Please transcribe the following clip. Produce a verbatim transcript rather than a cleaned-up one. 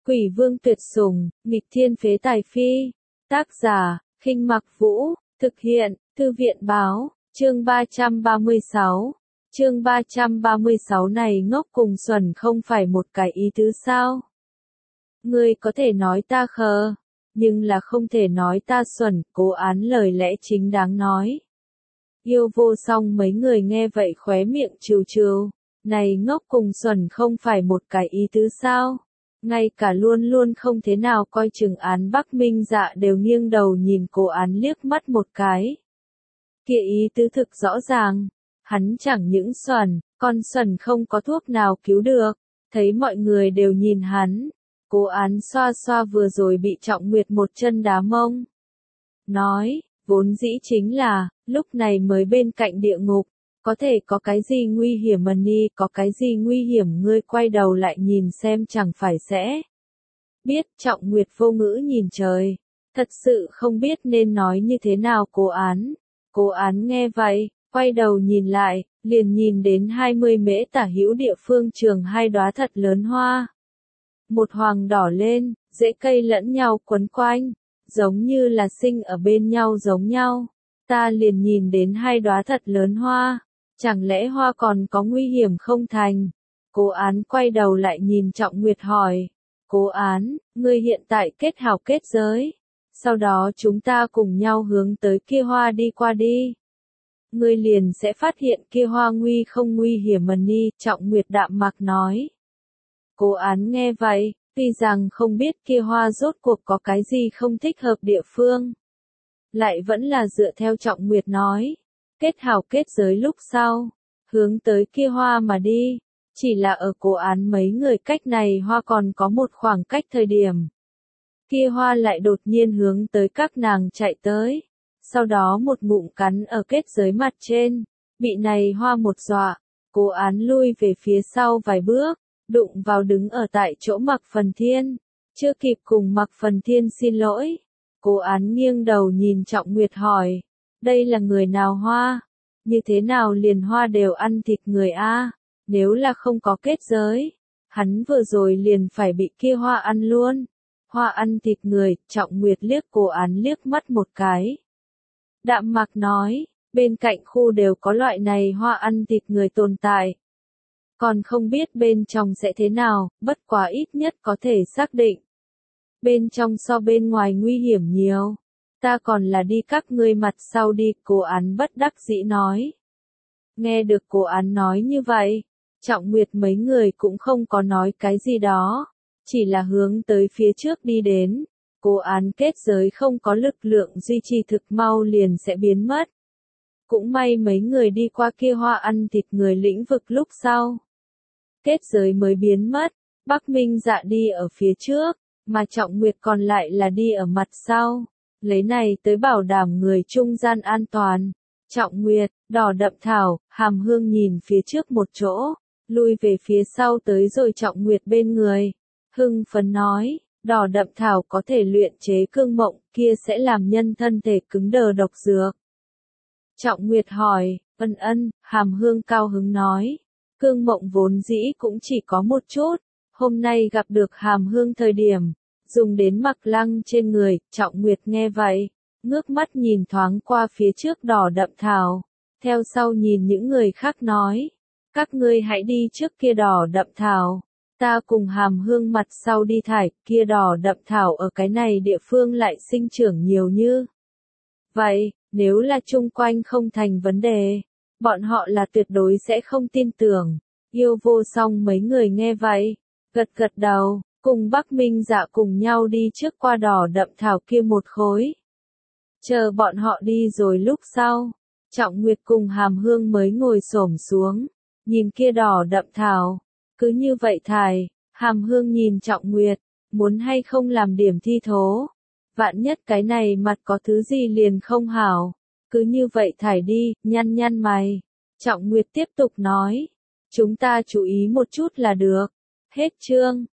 Quỷ vương tuyệt sủng, nghịch thiên phế tài phi. Tác giả, Khinh Mặc Vũ, thực hiện, Thư viện báo, chương ba trăm ba mươi sáu. Chương ba trăm ba mươi sáu này ngốc cùng xuẩn không phải một cái ý tứ sao? Ngươi có thể nói ta khờ, nhưng là không thể nói ta xuẩn, Cố Án lời lẽ chính đáng nói. Yêu vô song mấy người nghe vậy khóe miệng trừ trừ, này ngốc cùng xuẩn không phải một cái ý tứ sao? Ngay cả luôn luôn không thế nào coi chừng Án Bắc Minh Dạ đều nghiêng đầu nhìn Cố Án liếc mắt một cái. Kia ý tứ thực rõ ràng, hắn chẳng những xuẩn, con xuẩn không có thuốc nào cứu được, thấy mọi người đều nhìn hắn. Cố Án xoa xoa vừa rồi bị Trọng Nguyệt một chân đá mông. Nói, vốn dĩ chính là, lúc này mới bên cạnh địa ngục, có thể có cái gì nguy hiểm mà ni, có cái gì nguy hiểm ngươi quay đầu lại nhìn xem chẳng phải sẽ. Biết Trọng Nguyệt vô ngữ nhìn trời, thật sự không biết nên nói như thế nào Cố Án. Cố Án nghe vậy, quay đầu nhìn lại, liền nhìn đến hai mươi mễ tả hữu địa phương trường hai đóa thật lớn hoa. Một hoàng đỏ lên, rễ cây lẫn nhau quấn quanh, giống như là sinh ở bên nhau giống nhau. Ta liền nhìn đến hai đóa thật lớn hoa, chẳng lẽ hoa còn có nguy hiểm không thành? Cố Án quay đầu lại nhìn Trọng Nguyệt hỏi, Cố Án, ngươi hiện tại kết hảo kết giới, sau đó chúng ta cùng nhau hướng tới kia hoa đi qua đi. Ngươi liền sẽ phát hiện kia hoa nguy không nguy hiểm mà ni, Trọng Nguyệt đạm mạc nói. Cố Án nghe vậy, tuy rằng không biết kia hoa rốt cuộc có cái gì không thích hợp địa phương, lại vẫn là dựa theo Trọng Nguyệt nói, kết hảo kết giới lúc sau, hướng tới kia hoa mà đi, chỉ là ở Cố Án mấy người cách này hoa còn có một khoảng cách thời điểm. Kia hoa lại đột nhiên hướng tới các nàng chạy tới, sau đó một ngụm cắn ở kết giới mặt trên, bị này hoa một dọa, Cố Án lui về phía sau vài bước, đụng vào đứng ở tại chỗ Mạc Phần Thiên, chưa kịp cùng Mạc Phần Thiên xin lỗi. Cố Án nghiêng đầu nhìn Trọng Nguyệt hỏi, đây là người nào hoa? Như thế nào liền hoa đều ăn thịt người a? Nếu là không có kết giới, hắn vừa rồi liền phải bị kia hoa ăn luôn. Hoa ăn thịt người, Trọng Nguyệt liếc Cố Án liếc mắt một cái. Đạm mạc nói, bên cạnh khu đều có loại này hoa ăn thịt người tồn tại. Còn không biết bên trong sẽ thế nào, bất quá ít nhất có thể xác định. Bên trong so bên ngoài nguy hiểm nhiều. Ta còn là đi các ngươi mặt sau đi, Cố Án bất đắc dĩ nói. Nghe được Cố Án nói như vậy, Trọng Nguyệt mấy người cũng không có nói cái gì đó, chỉ là hướng tới phía trước đi đến. Cố Án kết giới không có lực lượng duy trì thực mau liền sẽ biến mất. Cũng may mấy người đi qua kia hoa ăn thịt người lĩnh vực lúc sau. Kết giới mới biến mất, Bắc Minh Dạ đi ở phía trước, mà Trọng Nguyệt còn lại là đi ở mặt sau, lấy này tới bảo đảm người trung gian an toàn. Trọng Nguyệt, Đỏ Đậm Thảo, Hàm Hương nhìn phía trước một chỗ, lui về phía sau tới rồi Trọng Nguyệt bên người. Hưng phấn nói, Đỏ Đậm Thảo có thể luyện chế cương mộng, kia sẽ làm nhân thân thể cứng đờ độc dược. Trọng Nguyệt hỏi, ân ân, Hàm Hương cao hứng nói. Cương mộng vốn dĩ cũng chỉ có một chút, hôm nay gặp được Hàm Hương thời điểm, dùng đến Mặc Lăng trên người, Trọng Nguyệt nghe vậy, ngước mắt nhìn thoáng qua phía trước Đỏ Đậm Thảo, theo sau nhìn những người khác nói, các ngươi hãy đi trước kia Đỏ Đậm Thảo, ta cùng Hàm Hương mặt sau đi thải, kia Đỏ Đậm Thảo ở cái này địa phương lại sinh trưởng nhiều như. Vậy, nếu là chung quanh không thành vấn đề, bọn họ là tuyệt đối sẽ không tin tưởng. Yêu vô song mấy người nghe vậy, gật gật đầu, cùng Bắc Minh Dạ cùng nhau đi trước qua Đỏ Đậm Thảo kia một khối. Chờ bọn họ đi rồi lúc sau, Trọng Nguyệt cùng Hàm Hương mới ngồi xổm xuống, nhìn kia Đỏ Đậm Thảo, cứ như vậy thải. Hàm Hương nhìn Trọng Nguyệt, muốn hay không làm điểm thi thố, vạn nhất cái này mặt có thứ gì liền không hảo. Cứ như vậy thải đi, nhăn nhăn mày. Trọng Nguyệt tiếp tục nói, chúng ta chú ý một chút là được. Hết chương.